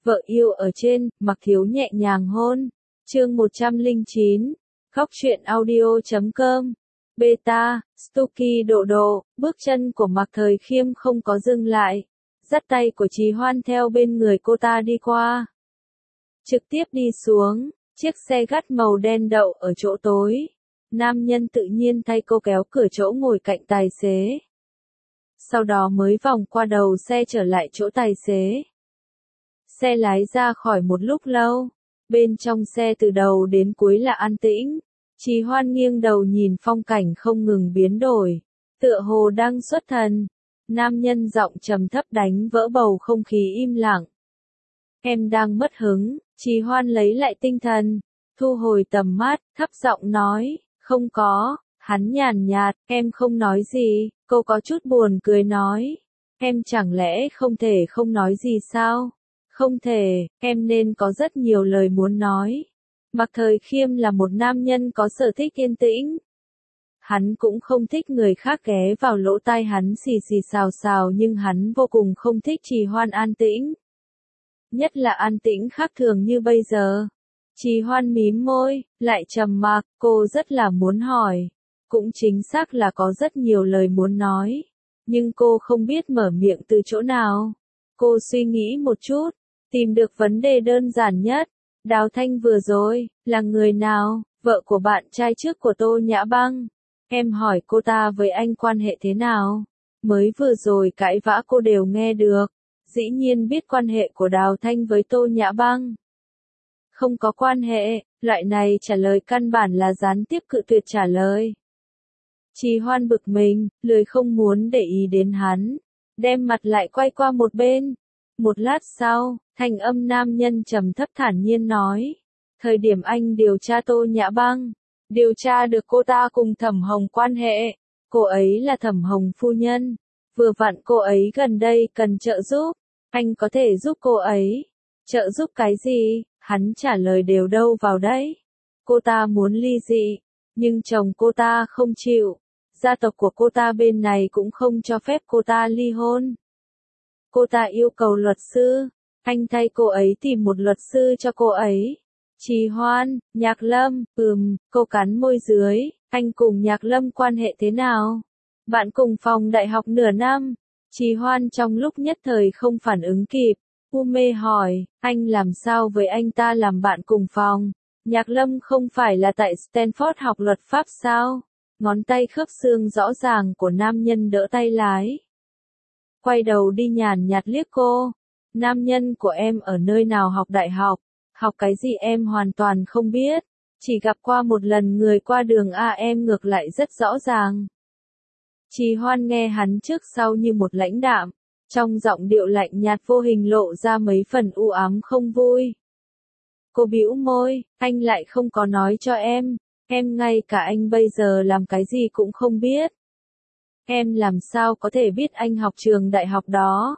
Vợ yêu ở trên, Mặc Thiếu nhẹ nhàng hôn. Chương 109. Khóc chuyện audio.com. Beta, Stuky độ độ, bước chân của Mạc Thời Khiêm không có dừng lại. Dắt tay của Trì Hoan theo bên người cô ta đi qua. Trực tiếp đi xuống, chiếc xe gắt màu đen đậu ở chỗ tối. Nam nhân tự nhiên thay cô kéo cửa chỗ ngồi cạnh tài xế. Sau đó mới vòng qua đầu xe trở lại chỗ tài xế. Xe lái ra khỏi một lúc lâu. Bên trong xe từ đầu đến cuối là an tĩnh. Trì Hoan nghiêng đầu nhìn phong cảnh không ngừng biến đổi. Tựa hồ đang xuất thần. Nam nhân giọng trầm thấp đánh vỡ bầu không khí im lặng. Em đang mất hứng. Trì Hoan lấy lại tinh thần. Thu hồi tầm mắt, thấp giọng nói. Không có. Hắn nhàn nhạt, em không nói gì. Cô có chút buồn cười nói. Em chẳng lẽ không thể không nói gì sao? Không thể, em nên có rất nhiều lời muốn nói. Mạc Thời Khiêm là một nam nhân có sở thích yên tĩnh. Hắn cũng không thích người khác ghé vào lỗ tai hắn xì xì xào xào, nhưng hắn vô cùng không thích Trì Hoan an tĩnh. Nhất là an tĩnh khác thường như bây giờ. Trì Hoan mím môi, lại trầm mặc, cô rất là muốn hỏi. Cũng chính xác là có rất nhiều lời muốn nói. Nhưng cô không biết mở miệng từ chỗ nào. Cô suy nghĩ một chút. Tìm được vấn đề đơn giản nhất. Đào Thanh vừa rồi, là người nào? Vợ của bạn trai trước của Tô Nhã Băng. Em hỏi cô ta với anh quan hệ thế nào? Mới vừa rồi cãi vã cô đều nghe được. Dĩ nhiên biết quan hệ của Đào Thanh với Tô Nhã Băng. Không có quan hệ, loại này trả lời căn bản là gián tiếp cự tuyệt trả lời. Trì Hoan bực mình, lười không muốn để ý đến hắn. Đem mặt lại quay qua một bên. Một lát sau, thanh âm nam nhân trầm thấp thản nhiên nói. Thời điểm anh điều tra Tô Nhã Băng, điều tra được cô ta cùng Thẩm Hồng quan hệ. Cô ấy là Thẩm Hồng phu nhân. Vừa vặn cô ấy gần đây cần trợ giúp. Anh có thể giúp cô ấy. Trợ giúp cái gì? Hắn trả lời đều đâu vào đấy. Cô ta muốn ly dị, nhưng chồng cô ta không chịu. Gia tộc của cô ta bên này cũng không cho phép cô ta ly hôn. Cô ta yêu cầu luật sư, anh thay cô ấy tìm một luật sư cho cô ấy. Trì Hoan, Nhạc Lâm, cô cắn môi dưới, anh cùng Nhạc Lâm quan hệ thế nào? Bạn cùng phòng đại học nửa năm. Trì Hoan trong lúc nhất thời không phản ứng kịp, u mê hỏi, anh làm sao với anh ta làm bạn cùng phòng? Nhạc Lâm không phải là tại Stanford học luật pháp sao? Ngón tay khớp xương rõ ràng của nam nhân đỡ tay lái. Quay đầu đi nhàn nhạt liếc cô. Nam nhân của em ở nơi nào học đại học? Học cái gì em hoàn toàn không biết. Chỉ gặp qua một lần người qua đường em ngược lại rất rõ ràng. Trì Hoan nghe hắn trước sau như một lãnh đạm. Trong giọng điệu lạnh nhạt vô hình lộ ra mấy phần u ám không vui. Cô bĩu môi, anh lại không có nói cho em. Em ngay cả anh bây giờ làm cái gì cũng không biết. Em làm sao có thể biết anh học trường đại học đó?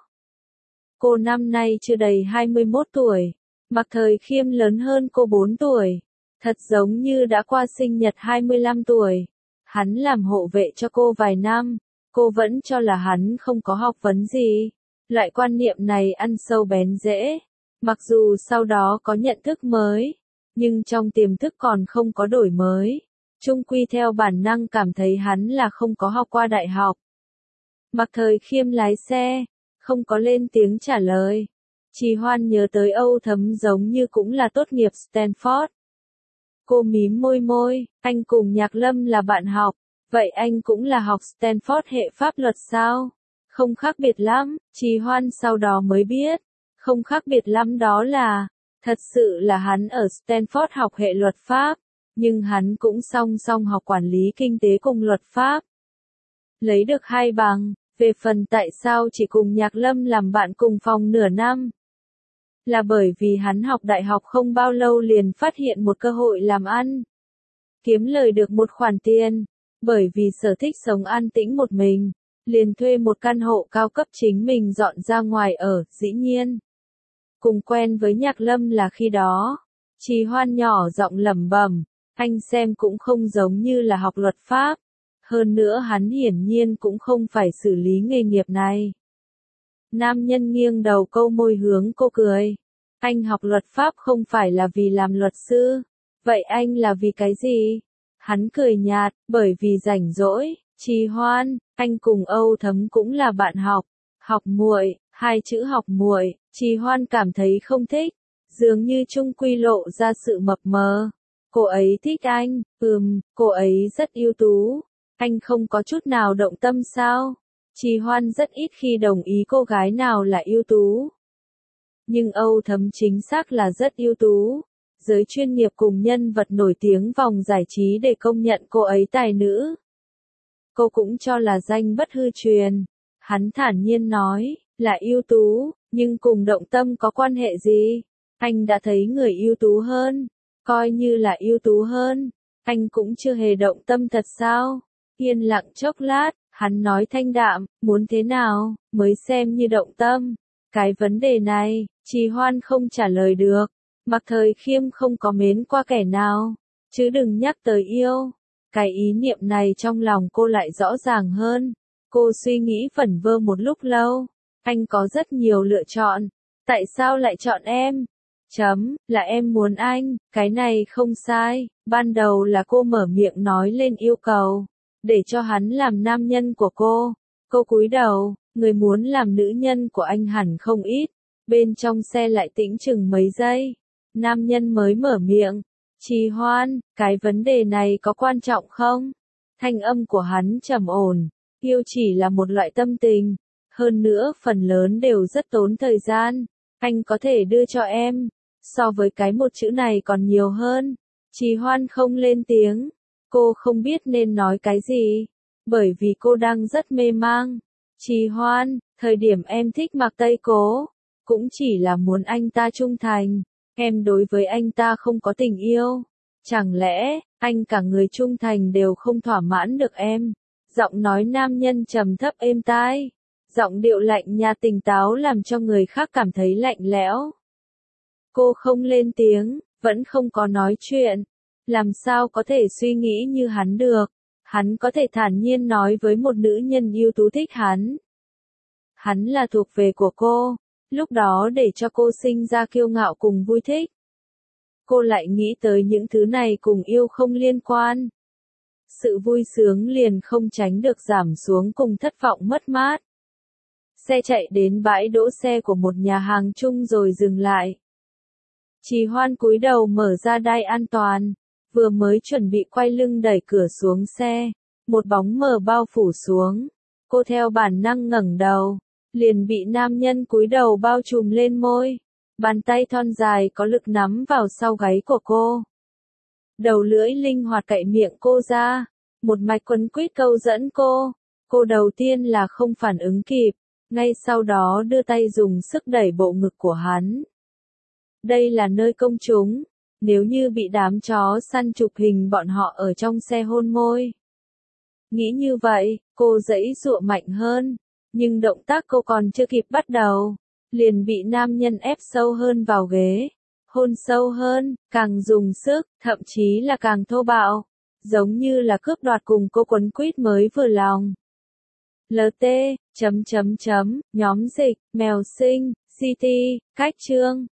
Cô năm nay chưa đầy 21 tuổi. Mạc Thời Khiêm lớn hơn cô 4 tuổi. Thật giống như đã qua sinh nhật 25 tuổi. Hắn làm hộ vệ cho cô vài năm. Cô vẫn cho là hắn không có học vấn gì. Loại quan niệm này ăn sâu bén rễ. Mặc dù sau đó có nhận thức mới. Nhưng trong tiềm thức còn không có đổi mới. Chung quy theo bản năng cảm thấy hắn là không có học qua đại học. Mạc Thời Khiêm lái xe, không có lên tiếng trả lời. Trì Hoan nhớ tới Âu Thấm giống như cũng là tốt nghiệp Stanford. Cô mím môi, anh cùng Nhạc Lâm là bạn học, vậy anh cũng là học Stanford hệ pháp luật sao? Không khác biệt lắm, Trì Hoan sau đó mới biết. Không khác biệt lắm đó là, thật sự là hắn ở Stanford học hệ luật pháp. Nhưng hắn cũng song song học quản lý kinh tế cùng luật pháp. Lấy được 2 bằng, về phần tại sao chỉ cùng Nhạc Lâm làm bạn cùng phòng nửa năm. Là bởi vì hắn học đại học không bao lâu liền phát hiện một cơ hội làm ăn. Kiếm lời được một khoản tiền, bởi vì sở thích sống an tĩnh một mình, liền thuê một căn hộ cao cấp chính mình dọn ra ngoài ở, dĩ nhiên. Cùng quen với Nhạc Lâm là khi đó. Trì Hoan nhỏ giọng lẩm bẩm. Anh xem cũng không giống như là học luật pháp. Hơn nữa hắn hiển nhiên cũng không phải xử lý nghề nghiệp này. Nam nhân nghiêng đầu câu môi hướng cô cười. Anh học luật pháp không phải là vì làm luật sư. Vậy anh là vì cái gì? Hắn cười nhạt, bởi vì rảnh rỗi. Trì Hoan, anh cùng Âu Thấm cũng là bạn học. Học muội, hai chữ học muội, Trì Hoan cảm thấy không thích. Dường như chung quy lộ ra sự mập mờ. Cô ấy thích anh, cô ấy rất ưu tú. Anh không có chút nào động tâm sao? Trì Hoan rất ít khi đồng ý cô gái nào là ưu tú. Nhưng Âu Thấm chính xác là rất ưu tú. Giới chuyên nghiệp cùng nhân vật nổi tiếng vòng giải trí để công nhận cô ấy tài nữ. Cô cũng cho là danh bất hư truyền. Hắn thản nhiên nói, là ưu tú, nhưng cùng động tâm có quan hệ gì? Anh đã thấy người ưu tú hơn. Coi như là ưu tú hơn. Anh cũng chưa hề động tâm thật sao? Yên lặng chốc lát, hắn nói thanh đạm, muốn thế nào, mới xem như động tâm. Cái vấn đề này, Trì Hoan không trả lời được. Mạc Thời Khiêm không có mến qua kẻ nào, chứ đừng nhắc tới yêu. Cái ý niệm này trong lòng cô lại rõ ràng hơn. Cô suy nghĩ vẩn vơ một lúc lâu. Anh có rất nhiều lựa chọn. Tại sao lại chọn em? Là em muốn anh, cái này không sai. Ban đầu là cô mở miệng nói lên yêu cầu, để cho hắn làm nam nhân của cô. Cô cúi đầu, người muốn làm nữ nhân của anh hẳn không ít. Bên trong xe lại tĩnh chừng mấy giây. Nam nhân mới mở miệng. Trì Hoan, cái vấn đề này có quan trọng không? Thanh âm của hắn trầm ổn. Yêu chỉ là một loại tâm tình. Hơn nữa phần lớn đều rất tốn thời gian. Anh có thể đưa cho em. So với cái một chữ này còn nhiều hơn. Trì Hoan không lên tiếng. Cô không biết nên nói cái gì. Bởi vì cô đang rất mê mang. Trì Hoan, thời điểm em thích Mạc Tây Cố, cũng chỉ là muốn anh ta trung thành. Em đối với anh ta không có tình yêu. Chẳng lẽ, anh cả người trung thành đều không thỏa mãn được em? Giọng nói nam nhân trầm thấp êm tai. Giọng điệu lạnh nhạt tỉnh táo làm cho người khác cảm thấy lạnh lẽo. Cô không lên tiếng, vẫn không có nói chuyện. Làm sao có thể suy nghĩ như hắn được? Hắn có thể thản nhiên nói với một nữ nhân ưu tú thích hắn. Hắn là thuộc về của cô. Lúc đó để cho cô sinh ra kiêu ngạo cùng vui thích. Cô lại nghĩ tới những thứ này cùng yêu không liên quan. Sự vui sướng liền không tránh được giảm xuống cùng thất vọng mất mát. Xe chạy đến bãi đỗ xe của một nhà hàng chung rồi dừng lại. Trì Hoan cúi đầu mở ra đai an toàn. Vừa mới chuẩn bị quay lưng đẩy cửa xuống xe. Một bóng mờ bao phủ xuống. Cô theo bản năng ngẩng đầu. Liền bị nam nhân cúi đầu bao trùm lên môi. Bàn tay thon dài có lực nắm vào sau gáy của cô. Đầu lưỡi linh hoạt cạy miệng cô ra. Một mạch quấn quýt câu dẫn cô. Cô đầu tiên là không phản ứng kịp. Ngay sau đó đưa tay dùng sức đẩy bộ ngực của hắn. Đây là nơi công chúng. Nếu như bị đám chó săn chụp hình bọn họ ở trong xe hôn môi. Nghĩ như vậy, cô giãy giụa mạnh hơn. Nhưng động tác cô còn chưa kịp bắt đầu. Liền bị nam nhân ép sâu hơn vào ghế. Hôn sâu hơn, càng dùng sức, thậm chí là càng thô bạo. Giống như là cướp đoạt cùng cô quấn quýt mới vừa lòng. LT, nhóm dịch, mèo sinh, CT, cách chương.